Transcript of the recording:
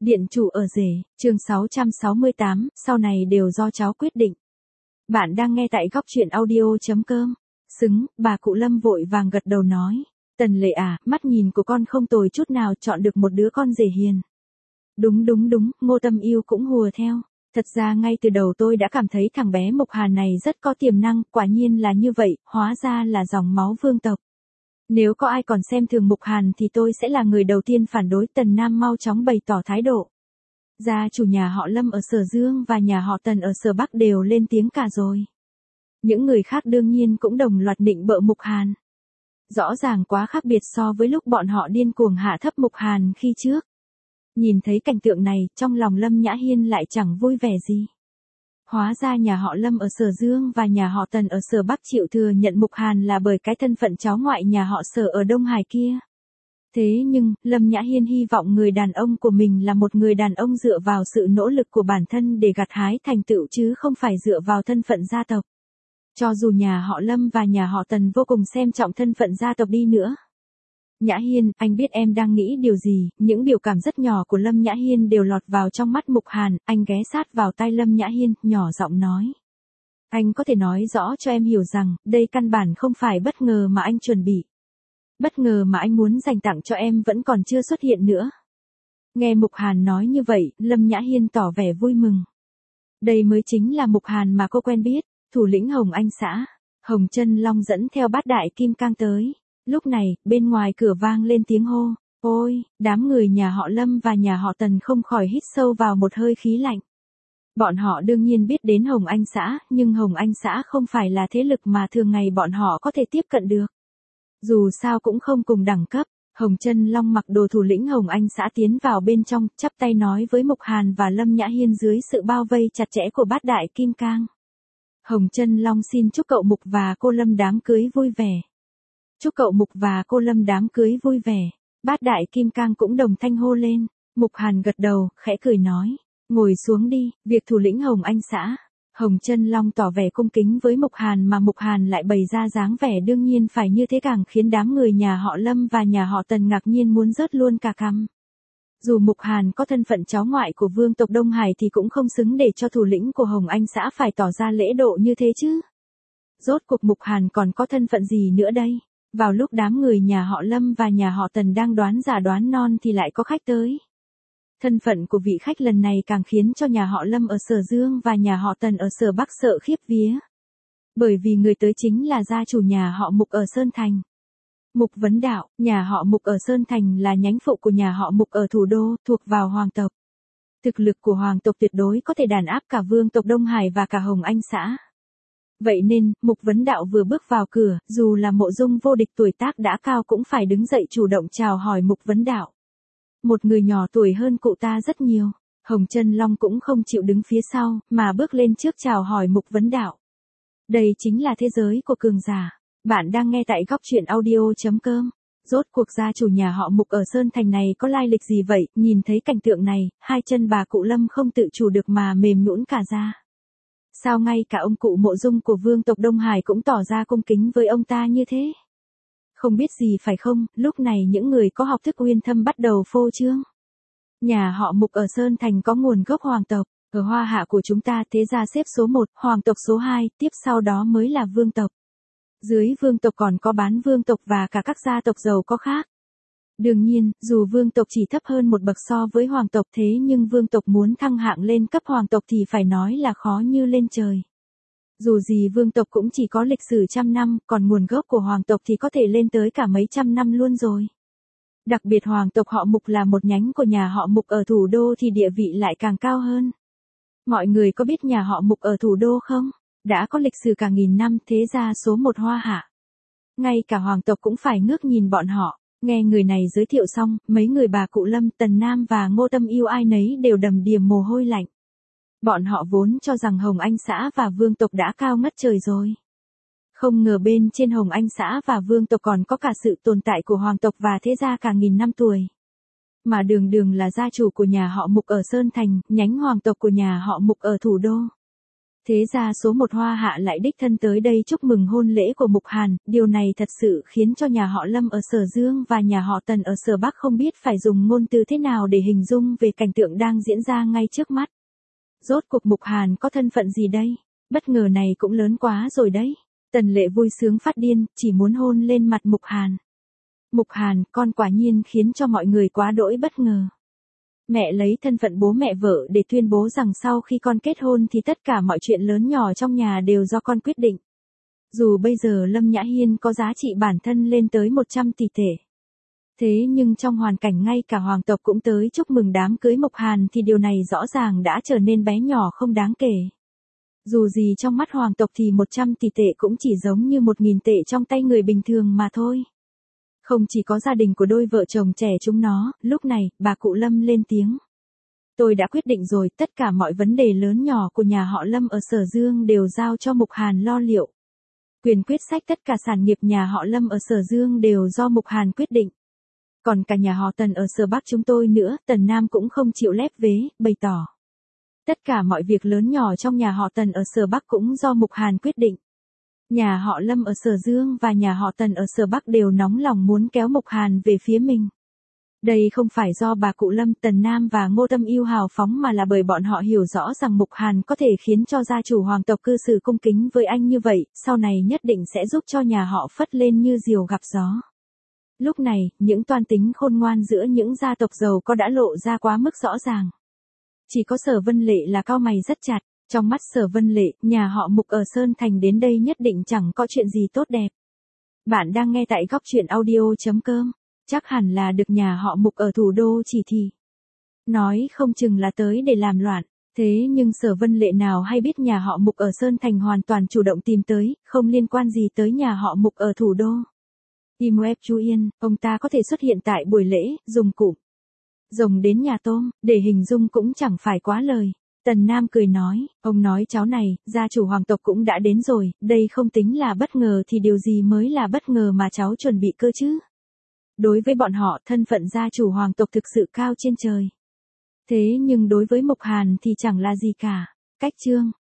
Điện chủ ở rể, chương 668, sau này đều do cháu quyết định. Bạn đang nghe tại góc truyện audio.com. Xứng, bà cụ Lâm vội vàng gật đầu nói. Tần Lệ à, mắt nhìn của con không tồi chút nào, chọn được một đứa con rể hiền. Đúng, Ngô Tâm Yêu cũng hùa theo. Thật ra ngay từ đầu tôi đã cảm thấy thằng bé Mục Hàn này rất có tiềm năng, quả nhiên là như vậy, hóa ra là dòng máu vương tộc. Nếu có ai còn xem thường Mục Hàn thì tôi sẽ là người đầu tiên phản đối. Tần Nam mau chóng bày tỏ thái độ. Gia chủ nhà họ Lâm ở Sở Dương và nhà họ Tần ở Sở Bắc đều lên tiếng cả rồi. Những người khác đương nhiên cũng đồng loạt nịnh bợ Mục Hàn. Rõ ràng quá khác biệt so với lúc bọn họ điên cuồng hạ thấp Mục Hàn khi trước. Nhìn thấy cảnh tượng này, trong lòng Lâm Nhã Hiên lại chẳng vui vẻ gì. Hóa ra nhà họ Lâm ở Sở Dương và nhà họ Tần ở Sở Bắc chịu thừa nhận Mục Hàn là bởi cái thân phận cháu ngoại nhà họ Sở ở Đông Hải kia. Thế nhưng, Lâm Nhã Hiên hy vọng người đàn ông của mình là một người đàn ông dựa vào sự nỗ lực của bản thân để gặt hái thành tựu chứ không phải dựa vào thân phận gia tộc. Cho dù nhà họ Lâm và nhà họ Tần vô cùng xem trọng thân phận gia tộc đi nữa. Nhã Hiên, anh biết em đang nghĩ điều gì, những biểu cảm rất nhỏ của Lâm Nhã Hiên đều lọt vào trong mắt Mục Hàn, anh ghé sát vào tai Lâm Nhã Hiên, nhỏ giọng nói. Anh có thể nói rõ cho em hiểu rằng, đây căn bản không phải bất ngờ mà anh chuẩn bị. Bất ngờ mà anh muốn dành tặng cho em vẫn còn chưa xuất hiện nữa. Nghe Mục Hàn nói như vậy, Lâm Nhã Hiên tỏ vẻ vui mừng. Đây mới chính là Mục Hàn mà cô quen biết, thủ lĩnh Hồng Anh xã. Hồng Chân Long dẫn theo bát đại kim cang tới. Lúc này, bên ngoài cửa vang lên tiếng hô. Ôi, đám người nhà họ Lâm và nhà họ Tần không khỏi hít sâu vào một hơi khí lạnh. Bọn họ đương nhiên biết đến Hồng Anh xã, nhưng Hồng Anh xã không phải là thế lực mà thường ngày bọn họ có thể tiếp cận được. Dù sao cũng không cùng đẳng cấp, Hồng Chân Long mặc đồ thủ lĩnh Hồng Anh xã tiến vào bên trong, chắp tay nói với Mục Hàn và Lâm Nhã Hiên dưới sự bao vây chặt chẽ của bát đại kim cang. Hồng Chân Long xin chúc cậu Mục và cô Lâm đám cưới vui vẻ. Chúc cậu Mục và cô Lâm đám cưới vui vẻ. Bát đại kim cang cũng đồng thanh hô lên. Mục Hàn gật đầu, khẽ cười nói. Ngồi xuống đi, việc thủ lĩnh Hồng Anh xã. Hồng Chân Long tỏ vẻ cung kính với Mục Hàn mà Mục Hàn lại bày ra dáng vẻ đương nhiên phải như thế càng khiến đám người nhà họ Lâm và nhà họ Tần ngạc nhiên muốn rớt luôn cả cằm. Dù Mục Hàn có thân phận cháu ngoại của vương tộc Đông Hải thì cũng không xứng để cho thủ lĩnh của Hồng Anh xã phải tỏ ra lễ độ như thế chứ. Rốt cuộc Mục Hàn còn có thân phận gì nữa đây? Vào lúc đám người nhà họ Lâm và nhà họ Tần đang đoán giả đoán non thì lại có khách tới. Thân phận của vị khách lần này càng khiến cho nhà họ Lâm ở Sở Dương và nhà họ Tần ở Sở Bắc sợ khiếp vía. Bởi vì người tới chính là gia chủ nhà họ Mục ở Sơn Thành. Mục Vấn Đạo, nhà họ Mục ở Sơn Thành là nhánh phụ của nhà họ Mục ở thủ đô, thuộc vào hoàng tộc. Thực lực của hoàng tộc tuyệt đối có thể đàn áp cả vương tộc Đông Hải và cả Hồng Anh xã. Vậy nên, Mục Vấn Đạo vừa bước vào cửa, dù là Mộ Dung vô địch tuổi tác đã cao cũng phải đứng dậy chủ động chào hỏi Mục Vấn Đạo. Một người nhỏ tuổi hơn cụ ta rất nhiều, Hồng Chân Long cũng không chịu đứng phía sau, mà bước lên trước chào hỏi Mục Vấn Đạo. Đây chính là thế giới của cường giả. Bạn đang nghe tại góc truyện audio.com. Rốt cuộc gia chủ nhà họ Mục ở Sơn Thành này có lai lịch gì vậy? Nhìn thấy cảnh tượng này, hai chân bà cụ Lâm không tự chủ được mà mềm nhũn cả ra. Sao ngay cả ông cụ Mộ Dung của vương tộc Đông Hải cũng tỏ ra cung kính với ông ta như thế? Không biết gì phải không, lúc này những người có học thức uyên thâm bắt đầu phô trương. Nhà họ Mục ở Sơn Thành có nguồn gốc hoàng tộc, ở Hoa Hạ của chúng ta thế gia xếp số 1, hoàng tộc số 2, tiếp sau đó mới là vương tộc. Dưới vương tộc còn có bán vương tộc và cả các gia tộc giàu có khác. Đương nhiên, dù vương tộc chỉ thấp hơn một bậc so với hoàng tộc thế nhưng vương tộc muốn thăng hạng lên cấp hoàng tộc thì phải nói là khó như lên trời. Dù gì vương tộc cũng chỉ có lịch sử trăm năm, còn nguồn gốc của hoàng tộc thì có thể lên tới cả mấy trăm năm luôn rồi. Đặc biệt hoàng tộc họ Mục là một nhánh của nhà họ Mục ở thủ đô thì địa vị lại càng cao hơn. Mọi người có biết nhà họ Mục ở thủ đô không? Đã có lịch sử cả nghìn năm, thế gia số 1 Hoa Hạ. Ngay cả hoàng tộc cũng phải ngước nhìn bọn họ. Nghe người này giới thiệu xong, mấy người bà cụ Lâm, Tần Nam và Ngô Tâm Yêu ai nấy đều đầm đìa mồ hôi lạnh. Bọn họ vốn cho rằng Hồng Anh xã và vương tộc đã cao ngất trời rồi. Không ngờ bên trên Hồng Anh xã và vương tộc còn có cả sự tồn tại của hoàng tộc và thế gia cả nghìn năm tuổi. Mà đường đường là gia chủ của nhà họ Mục ở Sơn Thành, nhánh hoàng tộc của nhà họ Mục ở thủ đô. Thế ra số một Hoa Hạ lại đích thân tới đây chúc mừng hôn lễ của Mục Hàn, điều này thật sự khiến cho nhà họ Lâm ở Sở Dương và nhà họ Tần ở Sở Bắc không biết phải dùng ngôn từ thế nào để hình dung về cảnh tượng đang diễn ra ngay trước mắt. Rốt cuộc Mục Hàn có thân phận gì đây? Bất ngờ này cũng lớn quá rồi đấy. Tần Lệ vui sướng phát điên, chỉ muốn hôn lên mặt Mục Hàn. Mục Hàn, con quả nhiên khiến cho mọi người quá đỗi bất ngờ. Mẹ lấy thân phận bố mẹ vợ để tuyên bố rằng sau khi con kết hôn thì tất cả mọi chuyện lớn nhỏ trong nhà đều do con quyết định. Dù bây giờ Lâm Nhã Hiên có giá trị bản thân lên tới 100 tỷ tệ. Thế nhưng trong hoàn cảnh ngay cả hoàng tộc cũng tới chúc mừng đám cưới Mục Hàn thì điều này rõ ràng đã trở nên bé nhỏ không đáng kể. Dù gì trong mắt hoàng tộc thì 100 tỷ tệ cũng chỉ giống như 1.000 tệ trong tay người bình thường mà thôi. Không chỉ có gia đình của đôi vợ chồng trẻ chúng nó, lúc này, bà cụ Lâm lên tiếng. Tôi đã quyết định rồi, tất cả mọi vấn đề lớn nhỏ của nhà họ Lâm ở Sở Dương đều giao cho Mục Hàn lo liệu. Quyền quyết sách tất cả sản nghiệp nhà họ Lâm ở Sở Dương đều do Mục Hàn quyết định. Còn cả nhà họ Tần ở Sở Bắc chúng tôi nữa, Tần Nam cũng không chịu lép vế, bày tỏ. Tất cả mọi việc lớn nhỏ trong nhà họ Tần ở Sở Bắc cũng do Mục Hàn quyết định. Nhà họ Lâm ở Sở Dương và nhà họ Tần ở Sở Bắc đều nóng lòng muốn kéo Mục Hàn về phía mình. Đây không phải do bà cụ Lâm, Tần Nam và Ngô Tâm Yêu hào phóng mà là bởi bọn họ hiểu rõ rằng Mục Hàn có thể khiến cho gia chủ hoàng tộc cư xử cung kính với anh như vậy, sau này nhất định sẽ giúp cho nhà họ phất lên như diều gặp gió. Lúc này, những toan tính khôn ngoan giữa những gia tộc giàu có đã lộ ra quá mức rõ ràng. Chỉ có Sở Vân Lệ là cau mày rất chặt, trong mắt Sở Vân Lệ, nhà họ Mục ở Sơn Thành đến đây nhất định chẳng có chuyện gì tốt đẹp. Bạn đang nghe tại góc truyện audio.com, chắc hẳn là được nhà họ Mục ở thủ đô chỉ thị. Nói không chừng là tới để làm loạn, thế nhưng Sở Vân Lệ nào hay biết nhà họ Mục ở Sơn Thành hoàn toàn chủ động tìm tới, không liên quan gì tới nhà họ Mục ở thủ đô. Im web chú yên, ông ta có thể xuất hiện tại buổi lễ, dùng cụm rồng đến nhà tôm, để hình dung cũng chẳng phải quá lời. Tần Nam cười nói, ông nói cháu này, gia chủ hoàng tộc cũng đã đến rồi, đây không tính là bất ngờ thì điều gì mới là bất ngờ mà cháu chuẩn bị cơ chứ. Đối với bọn họ, thân phận gia chủ hoàng tộc thực sự cao trên trời. Thế nhưng đối với Mục Hàn thì chẳng là gì cả. Cách chương